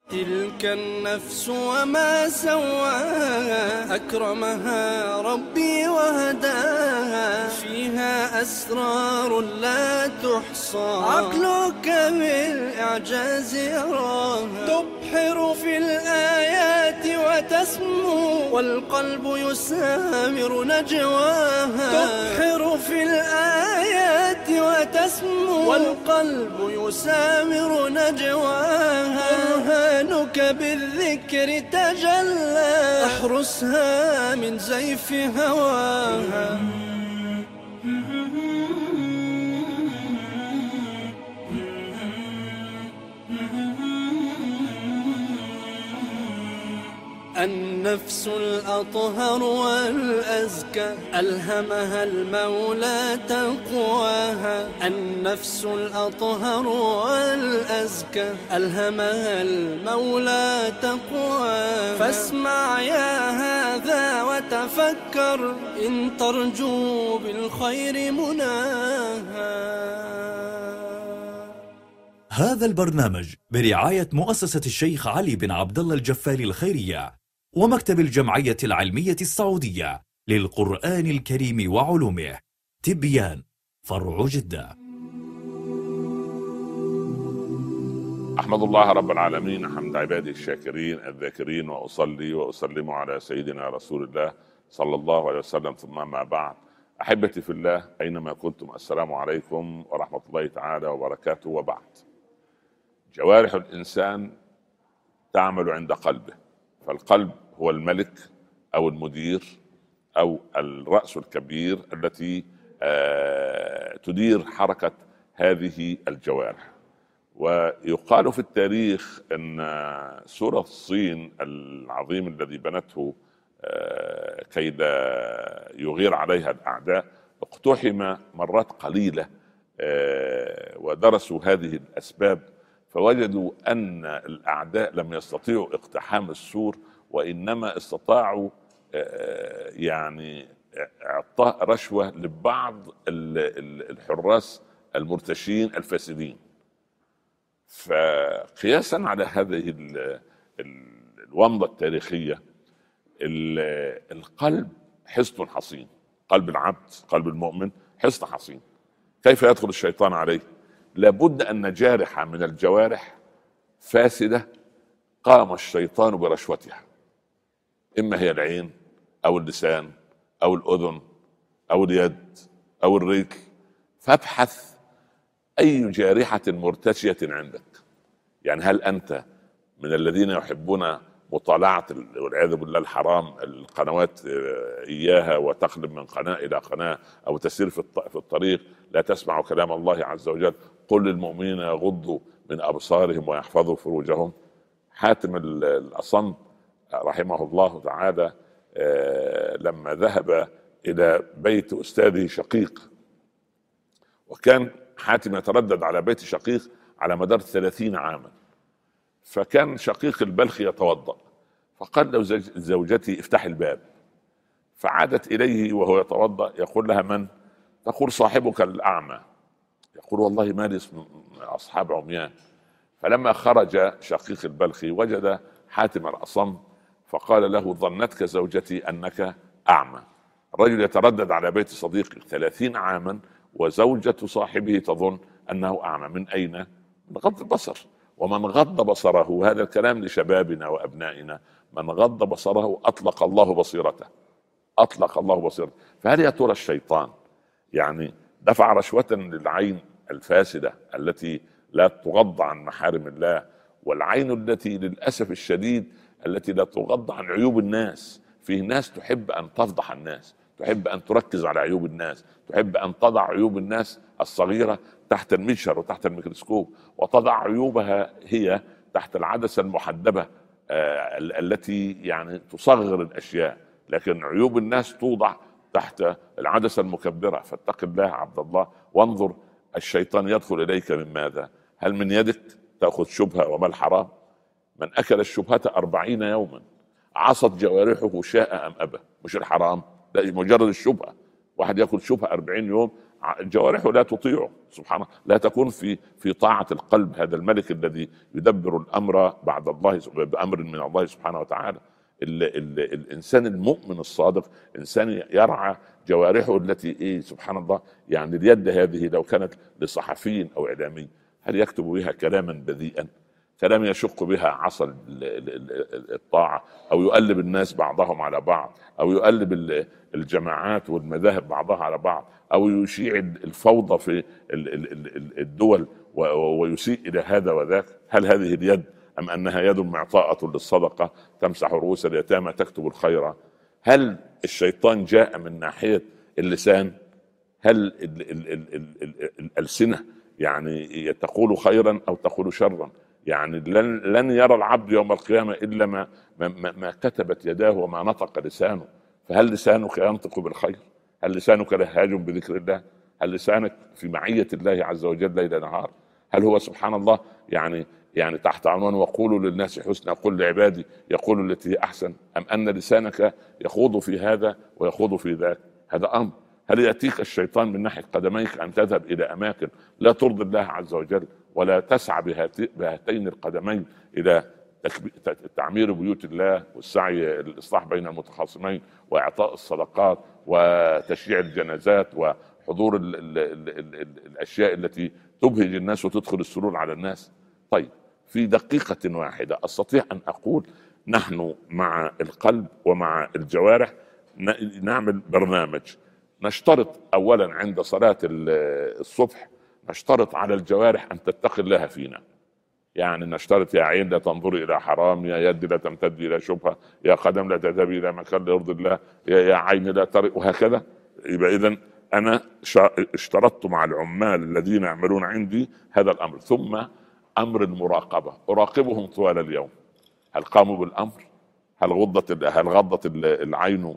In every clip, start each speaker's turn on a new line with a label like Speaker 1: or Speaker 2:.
Speaker 1: تلك النفس وما سواها، أكرمها ربي وهداها، فيها أسرار لا تحصى، عقلك بالإعجاز يراها، تبحر في الآيات وتسمو، والقلب يسامر نجواها، تبحر في الآيات وتسمو، والقلب يسامر نجواها، برهانك بالذكر تجلى، احرسها من زيف هواها. النفس الأطهر والأزكى، ألهمها المولى تقواها، النفس الأطهر والأزكى، ألهمها المولى تقواها، فاسمع يا هذا وتفكر، إن ترجو بالخير مناها.
Speaker 2: هذا البرنامج برعاية مؤسسة الشيخ علي بن عبد الله الجفاري الخيرية ومكتب الجمعية العلمية السعودية للقرآن الكريم وعلومه، تبيان، فرع جدة.
Speaker 3: أحمد الله رب العالمين حمد عباده الشاكرين الذاكرين، وأصلي وأسلم على سيدنا رسول الله صلى الله عليه وسلم، ثم ما بعد. أحبتي في الله أينما كنتم، السلام عليكم ورحمة الله تعالى وبركاته. وبعد، جوارح الإنسان تعمل عند قلبه، فالقلب هو الملك أو المدير أو الرأس الكبير التي تدير حركة هذه الجوارح. ويقال في التاريخ أن سورة الصين العظيم الذي بنته كي لا يغير عليها الأعداء اقتحم مرات قليلة، ودرسوا هذه الأسباب فوجدوا أن الأعداء لم يستطيعوا اقتحام السور، وإنما استطاعوا يعني إعطاء رشوة لبعض الحراس المرتشين الفاسدين. فقياسا على هذه الومضة التاريخية، القلب حصن حصين، قلب العبد قلب المؤمن حصن حصين. كيف يدخل الشيطان عليه؟ لابد أن جارحة من الجوارح فاسدة قام الشيطان برشوتها، إما هي العين أو اللسان أو الأذن أو اليد أو الرجل. فابحث أي جارحة مرتشية عندك. يعني هل أنت من الذين يحبون مطالعة والعياذ بالله الحرام القنوات إياها، وتقلب من قناة إلى قناة، أو تسير في الطريق لا تسمع كلام الله عز وجل، قل للمؤمنين يغضوا من أبصارهم ويحفظوا فروجهم. حاتم الأصم رحمه الله تعالى لما ذهب إلى بيت أستاذه شقيق، وكان حاتم يتردد على بيت شقيق على مدار 30 عاما، فكان شقيق البلخي يتوضأ، فقال له زوجتي افتح الباب، فعادت إليه وهو يتوضأ يقول لها من؟ تقول صاحبك الأعمى. يقول والله ما لي أصحاب عميان. فلما خرج شقيق البلخي وجد حاتم الأصم، فقال له ظنتك زوجتي أنك أعمى. الرجل يتردد على بيت صديقه 30 عاما وزوجة صاحبه تظن أنه أعمى. من أين؟ من غض البصر. ومن غض بصره، هذا الكلام لشبابنا وأبنائنا، من غض بصره أطلق الله بصيرته، أطلق الله بصيرته. فهل يا ترى الشيطان يعني دفع رشوة للعين الفاسدة التي لا تغض عن محارم الله، والعين التي للأسف الشديد التي لا تغض عن عيوب الناس؟ فيه ناس تحب أن تفضح الناس، تحب أن تركز على عيوب الناس، تحب أن تضع عيوب الناس الصغيرة تحت المنشر وتحت الميكروسكوب، وتضع عيوبها هي تحت العدسة المحدبة التي يعني تصغر الأشياء، لكن عيوب الناس توضع تحت العدسة المكبرة. فاتق الله عبد الله وانظر، الشيطان يدخل إليك من ماذا؟ هل من يدك تأخذ شبهة؟ وما الحرام؟ من أكل الشبهة 40 يوما عصت جوارحه شاء أم أبى. مش الحرام، لا، مجرد الشبهة. واحد يأكل شبهة 40 يوم جوارحه لا تطيعه سبحانه، لا تكون في طاعة القلب، هذا الملك الذي يدبر الأمر بعد الله بأمر من الله سبحانه وتعالى. الإنسان المؤمن الصادق إنسان يرعى جوارحه التي سبحان الله، يعني اليد هذه لو كانت لصحفي أو إعلامي هل يكتب بها كلاما بذيئا، كلام يشق بها عصا الطاعة، أو يؤلب الناس بعضهم على بعض، أو يؤلب الجماعات والمذاهب بعضها على بعض، أو يشيع الفوضى في الدول ويسيء إلى هذا وذاك؟ هل هذه اليد أم أنها يد معطاءة للصدقة تمسح رؤوس اليتامى تكتب الخير؟ هل الشيطان جاء من ناحية اللسان؟ هل الألسنة يعني تقول خيرا أو تقول شرا؟ يعني لن يرى العبد يوم القيامة إلا ما كتبت يداه وما نطق لسانه. فهل لسانك ينطق بالخير؟ هل لسانك لهاج بذكر الله؟ هل لسانك في معية الله عز وجل ليل نهار؟ هل هو سبحان الله يعني تحت عنوان وقولوا للناس حسنا قل لعبادي يقولوا التي هي أحسن؟ أم أن لسانك يخوض في هذا ويخوض في ذاك؟ هذا أمر. هل يأتيك الشيطان من ناحية قدميك أن تذهب إلى أماكن لا ترضي الله عز وجل، ولا تسعى بهاتين القدمين إلى تعمير بيوت الله والسعي للإصلاح بين المتخاصمين وإعطاء الصدقات وتشييع الجنازات وحضور الأشياء التي تبهج الناس وتدخل السرور على الناس؟ طيب، في دقيقة واحدة أستطيع أن أقول نحن مع القلب ومع الجوارح نعمل برنامج. نشترط أولا عند صلاة الصبح نشترط على الجوارح أن تتقي الله فينا. يعني نشترط: يا عين لا تنظري إلى حرام، يا يد لا تمتد إلى شبهة، يا قدم لا تذهبي إلى مكان لا يرضي الله، يا عين لا ترى، وهكذا. يبقى إذن أنا اشترطت مع العمال الذين يعملون عندي هذا الأمر. ثم أمر المراقبة، أراقبهم طوال اليوم. هل قاموا بالأمر؟ هل غضت العين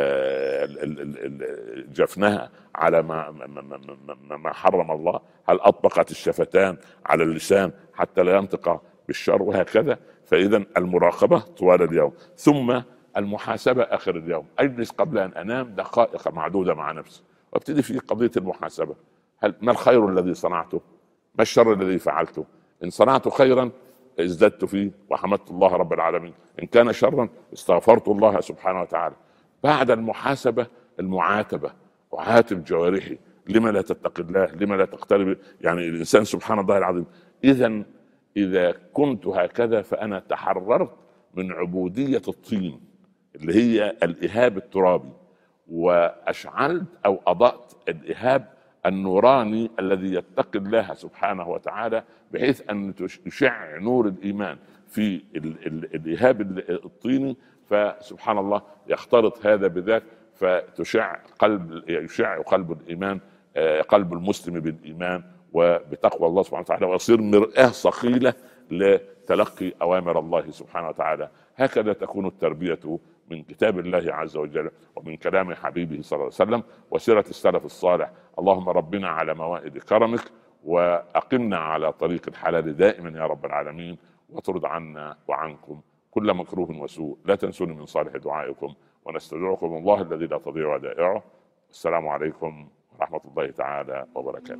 Speaker 3: جفنها على ما حرم الله؟ هل أطبقت الشفتان على اللسان حتى لا ينطق بالشر؟ وهكذا. فإذا المراقبة طوال اليوم، ثم المحاسبة آخر اليوم. أجلس قبل أن أنام دقائق معدودة مع نفسي وابتدي في قضية المحاسبة. ما الخير الذي صنعته؟ ما الشر الذي فعلته؟ إن صنعت خيرا ازددت فيه وحمدت الله رب العالمين، إن كان شرا استغفرت الله سبحانه وتعالى. بعد المحاسبة المعاتبة، أعاتب جوارحي: لما لا تتقي الله؟ لما لا تقترب؟ يعني الإنسان سبحان الله العظيم. إذا كنت هكذا فأنا تحررت من عبودية الطين اللي هي الإهاب الترابي، وأشعلت أو أضأت الإهاب النوراني الذي يتقي الله سبحانه وتعالى، بحيث أن يشع نور الإيمان في الإهاب الطيني. فسبحان الله يختلط هذا بذاك، يشع قلب الإيمان، قلب المسلم بالإيمان وبتقوى الله سبحانه وتعالى، ويصير مرآة صقيلة لتلقي أوامر الله سبحانه وتعالى. هكذا تكون التربية من كتاب الله عز وجل ومن كلام حبيبه صلى الله عليه وسلم وسيرة السلف الصالح. اللهم ربنا على موائد كرمك، وأقمنا على طريق الحلال دائما يا رب العالمين، وترد عنا وعنكم كل مكروه وسوء. لا تنسوني من صالح دعائكم، ونستودعكم الله الذي لا تضيع ودائعه. السلام عليكم ورحمة الله تعالى وبركاته.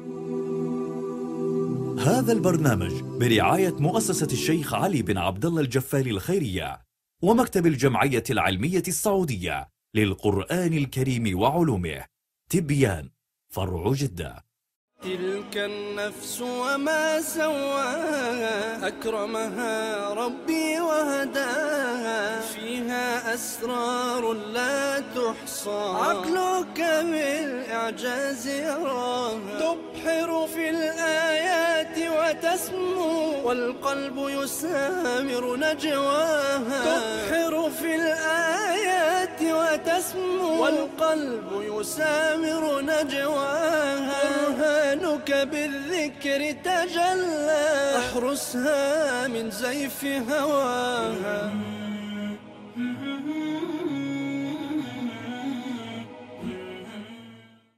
Speaker 2: هذا البرنامج برعاية مؤسسة الشيخ علي بن عبد الله الجفالي الخيرية ومكتب الجمعية العلمية السعودية للقرآن الكريم وعلومه، تبيان، فرع جدة.
Speaker 1: تلك النفس وما سواها، أكرمها ربي وهداها، فيها أسرار لا تحصى، عقلك بالإعجاز يراها، تبحر في الآيات وتسمو، والقلب يسامر نجواها، تبحر في الآيات وتسمو، والقلب يسامر نجواها، برهانك بالذكر تجلى، احرسها من زيف هواها.